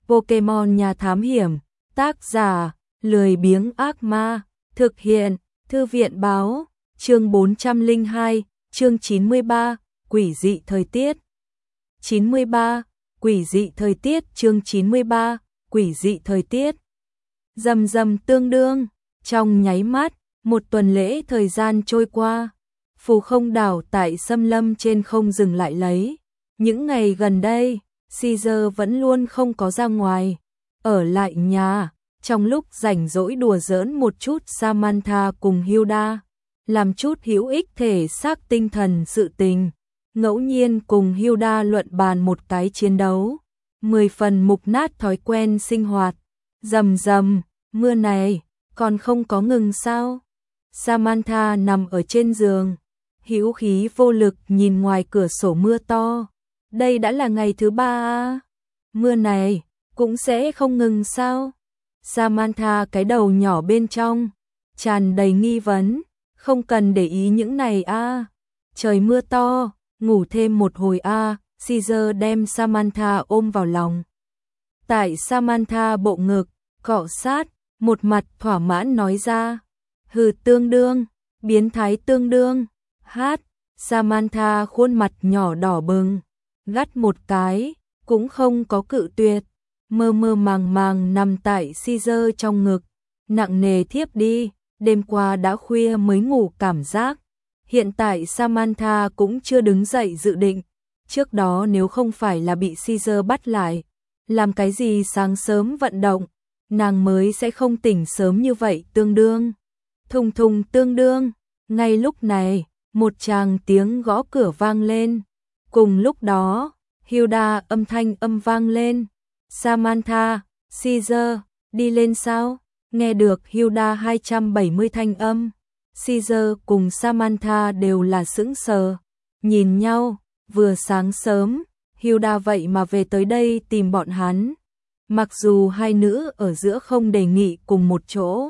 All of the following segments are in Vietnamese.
Pokemon nhà thám hiểm, tác giả, lười biếng ác ma, thực hiện, thư viện báo, chương 402, chương 93, quỷ dị thời tiết. 93, quỷ dị thời tiết, chương 93, quỷ dị thời tiết. Rầm rầm tương đương, trong nháy mắt, một tuần lễ thời gian trôi qua, Phù Không đảo tại xâm lâm trên không dừng lại lấy. Những ngày gần đây, Caesar vẫn luôn không có ra ngoài, ở lại nhà, trong lúc rảnh rỗi đùa giỡn một chút Samantha cùng Hilda, làm chút hữu ích thể xác tinh thần sự tình, ngẫu nhiên cùng Hilda luận bàn một cái chiến đấu, 10 phần mục nát thói quen sinh hoạt. Rầm rầm, mưa này còn không có ngừng sao? Samantha nằm ở trên giường, hữu khí vô lực nhìn ngoài cửa sổ mưa to. Đây đã là ngày thứ 3 à? Mưa này cũng sẽ không ngừng sao? Samantha cái đầu nhỏ bên trong tràn đầy nghi vấn, không cần để ý những này à? Trời mưa to, ngủ thêm một hồi à? Caesar đem Samantha ôm vào lòng. Tại Samantha bộ ngực cọ sát, một mặt thỏa mãn nói ra, hừ tương đương, biến thái tương đương. Hát, Samantha khuôn mặt nhỏ đỏ bừng, gắt một cái, cũng không có cự tuyệt, mơ mơ màng màng nằm tại Caesar trong ngực, nặng nề thiếp đi, đêm qua đã khuya mới ngủ cảm giác. Hiện tại Samantha cũng chưa đứng dậy dự định, trước đó nếu không phải là bị Caesar bắt lại, làm cái gì sáng sớm vận động, nàng mới sẽ không tỉnh sớm như vậy tương đương. Thùng thùng tương đương, ngay lúc này, một tràng tiếng gõ cửa vang lên. Cùng lúc đó, Hilda âm thanh vang lên. Samantha, Caesar, đi lên sao? Nghe được Hilda 270 thanh âm, Caesar cùng Samantha đều là sững sờ, nhìn nhau, vừa sáng sớm, Hilda vậy mà về tới đây tìm bọn hắn. Mặc dù hai nữ ở giữa không đề nghị cùng một chỗ,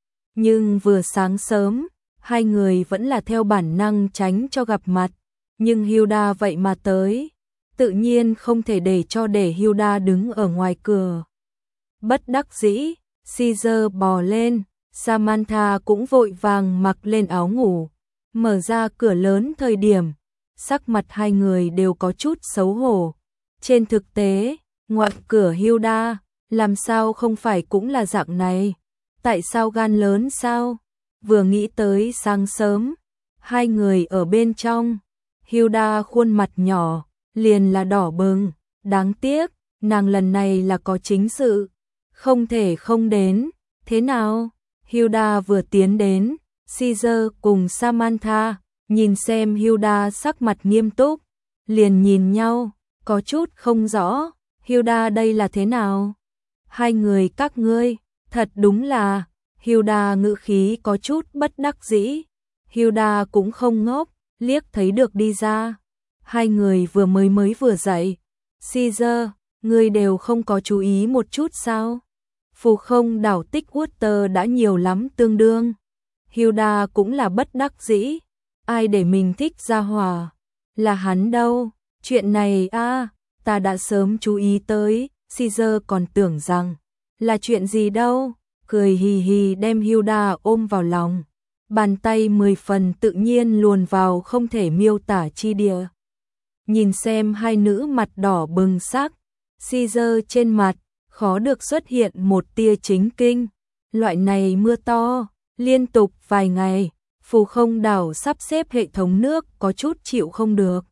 nhưng vừa sáng sớm, hai người vẫn là theo bản năng tránh cho gặp mặt. Nhưng Hilda vậy mà tới, tự nhiên không thể để Hilda đứng ở ngoài cửa. Bất đắc dĩ, Caesar bò lên, Samantha cũng vội vàng mặc lên áo ngủ, mở ra cửa lớn thời điểm, sắc mặt hai người đều có chút xấu hổ. Trên thực tế, ngoại cửa Hilda, làm sao không phải cũng là dạng này? Tại sao gan lớn sao? Vừa nghĩ tới sáng sớm, hai người ở bên trong, Hilda khuôn mặt nhỏ, liền là đỏ bừng, đáng tiếc, nàng lần này là có chính sự, không thể không đến, thế nào? Hilda vừa tiến đến, Caesar cùng Samantha, nhìn xem Hilda sắc mặt nghiêm túc, liền nhìn nhau, có chút không rõ, Hilda đây là thế nào? Hai người các ngươi, thật đúng là, Hilda ngữ khí có chút bất đắc dĩ, Hilda cũng không ngốc, liếc thấy được đi ra. Hai người vừa mới vừa dậy. Caesar, ngươi đều không có chú ý một chút sao? Phù Không đảo tích Water đã nhiều lắm tương đương. Hilda cũng là bất đắc dĩ. Ai để mình thích ra hòa? Là hắn đâu? Chuyện này à, ta đã sớm chú ý tới. Caesar còn tưởng rằng là chuyện gì đâu. Cười hì hì đem Hilda ôm vào lòng. Bàn tay 10 phần tự nhiên luồn vào không thể miêu tả chi địa. Nhìn xem hai nữ mặt đỏ bừng sắc, Caesar trên mặt, khó được xuất hiện một tia chính kinh. Loại này mưa to, liên tục vài ngày, Phù Không đảo sắp xếp hệ thống nước có chút chịu không được.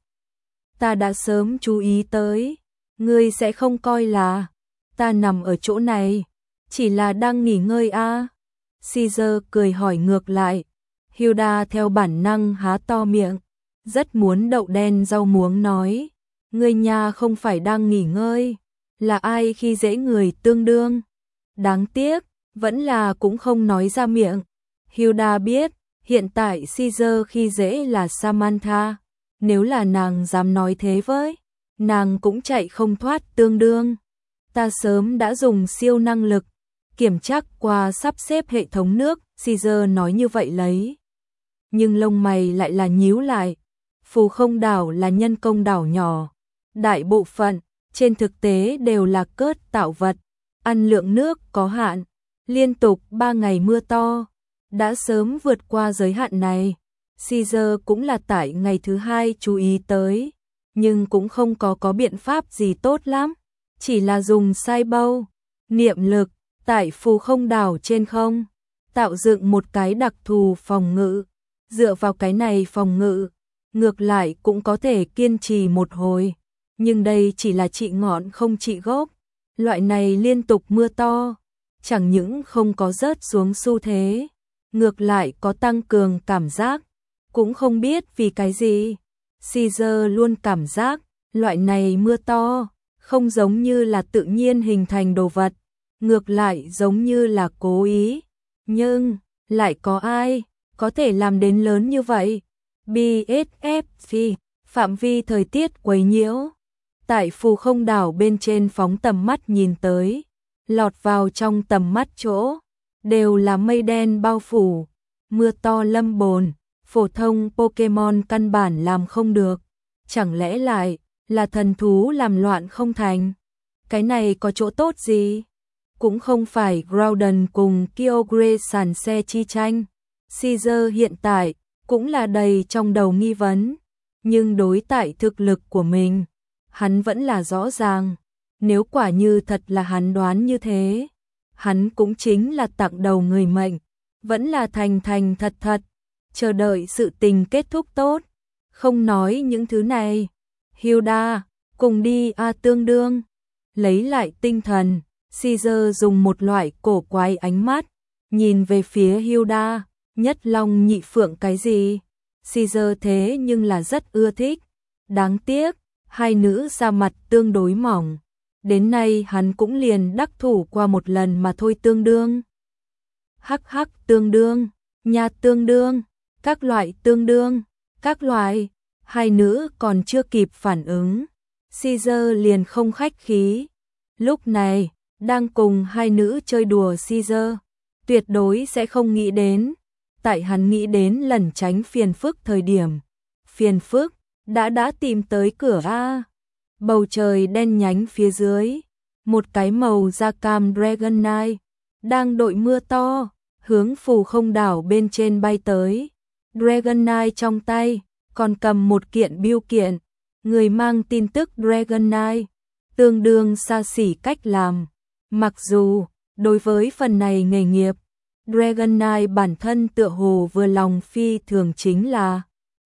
Ta đã sớm chú ý tới, ngươi sẽ không coi là, ta nằm ở chỗ này, chỉ là đang nghỉ ngơi à? Caesar cười hỏi ngược lại. Hilda theo bản năng há to miệng, rất muốn đậu đen rau muống nói, ngươi nhà không phải đang nghỉ ngơi, là ai khi dễ người tương đương. Đáng tiếc, vẫn là cũng không nói ra miệng. Hilda biết, hiện tại Caesar khi dễ là Samantha, nếu là nàng dám nói thế với, nàng cũng chạy không thoát tương đương. Ta sớm đã dùng siêu năng lực, kiểm tra qua sắp xếp hệ thống nước, Caesar nói như vậy lấy. Nhưng lông mày lại là nhíu lại. Phù Không đảo là nhân công đảo nhỏ, đại bộ phận trên thực tế đều là cớt tạo vật, ăn lượng nước có hạn, liên tục 3 ngày mưa to, đã sớm vượt qua giới hạn này. Caesar cũng là tại ngày thứ 2 chú ý tới, nhưng cũng không có biện pháp gì tốt lắm, chỉ là dùng sai bâu, niệm lực, tại phù không đảo trên không, tạo dựng một cái đặc thù phòng ngự, dựa vào cái này phòng ngự, ngược lại cũng có thể kiên trì một hồi, nhưng đây chỉ là trị ngọn không trị gốc, loại này liên tục mưa to, chẳng những không có rớt xuống xu thế, ngược lại có tăng cường cảm giác, cũng không biết vì cái gì. Caesar luôn cảm giác, loại này mưa to, không giống như là tự nhiên hình thành đồ vật, ngược lại giống như là cố ý, nhưng lại có ai có thể làm đến lớn như vậy? BSFC, phạm vi thời tiết quấy nhiễu, tại phù không đảo bên trên phóng tầm mắt nhìn tới, lọt vào trong tầm mắt chỗ, đều là mây đen bao phủ, mưa to lâm bồn, phổ thông Pokemon căn bản làm không được, chẳng lẽ lại là thần thú làm loạn không thành? Cái này có chỗ tốt gì? Cũng không phải Groudon cùng Kyogre sàn xe chi tranh. Caesar hiện tại cũng là đầy trong đầu nghi vấn, nhưng đối tại thực lực của mình, hắn vẫn là rõ ràng, nếu quả như thật là hắn đoán như thế, hắn cũng chính là tặng đầu người mệnh, vẫn là thành thành thật thật, chờ đợi sự tình kết thúc tốt, không nói những thứ này. Hilda, cùng đi tương đương, lấy lại tinh thần, Caesar dùng một loại cổ quái ánh mắt, nhìn về phía Hilda, nhất long nhị phượng cái gì? Caesar thế nhưng là rất ưa thích, đáng tiếc, hai nữ da mặt tương đối mỏng, đến nay hắn cũng liền đắc thủ qua một lần mà thôi tương đương. Hắc hắc tương đương, nha tương đương, các loại tương đương, các loại, hai nữ còn chưa kịp phản ứng, Caesar liền không khách khí. Lúc này, đang cùng hai nữ chơi đùa Caesar, tuyệt đối sẽ không nghĩ đến, tại hắn nghĩ đến lần tránh phiền phức thời điểm, phiền phức đã tìm tới cửa a. Bầu trời đen nhánh phía dưới, một cái màu da cam Dragonite đang đội mưa to, hướng phù không đảo bên trên bay tới. Dragonite trong tay còn cầm một kiện bưu kiện, người mang tin tức Dragonite, tương đương xa xỉ cách làm. Mặc dù, đối với phần này nghề nghiệp, Dragonite bản thân tựa hồ vừa lòng phi thường chính là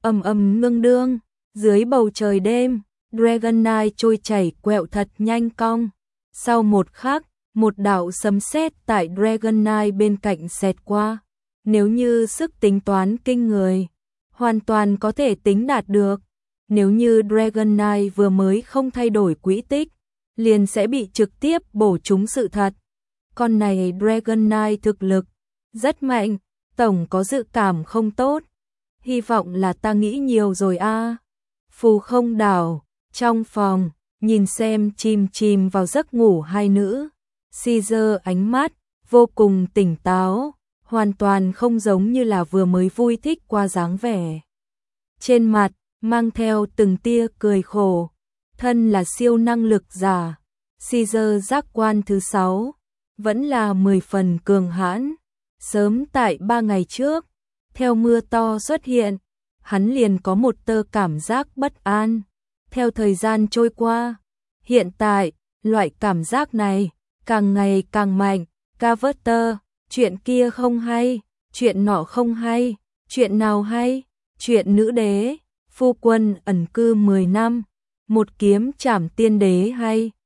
ngưng đương, dưới bầu trời đêm, Dragonite trôi chảy quẹo thật nhanh cong. Sau một khắc, một đạo sấm sét tại Dragonite bên cạnh xẹt qua. Nếu như sức tính toán kinh người, hoàn toàn có thể tính đạt được. Nếu như Dragonite vừa mới không thay đổi quỹ tích, liền sẽ bị trực tiếp bổ trúng sự thật. Con này Dragonite thực lực rất mạnh, tổng có dự cảm không tốt. Hy vọng là ta nghĩ nhiều rồi a. Phù không đảo, trong phòng, nhìn xem chìm vào giấc ngủ hai nữ. Caesar ánh mắt vô cùng tỉnh táo, hoàn toàn không giống như là vừa mới vui thích qua dáng vẻ. Trên mặt mang theo từng tia cười khổ, thân là siêu năng lực giả, Caesar giác quan thứ 6, vẫn là 10 phần cường hãn. Sớm tại 3 ngày trước, theo mưa to xuất hiện, hắn liền có một tơ cảm giác bất an. Theo thời gian trôi qua, hiện tại, loại cảm giác này càng ngày càng mạnh. Carver, chuyện kia không hay, chuyện nọ không hay, chuyện nào hay, chuyện nữ đế, phu quân ẩn cư 10 năm, một kiếm trảm tiên đế hay.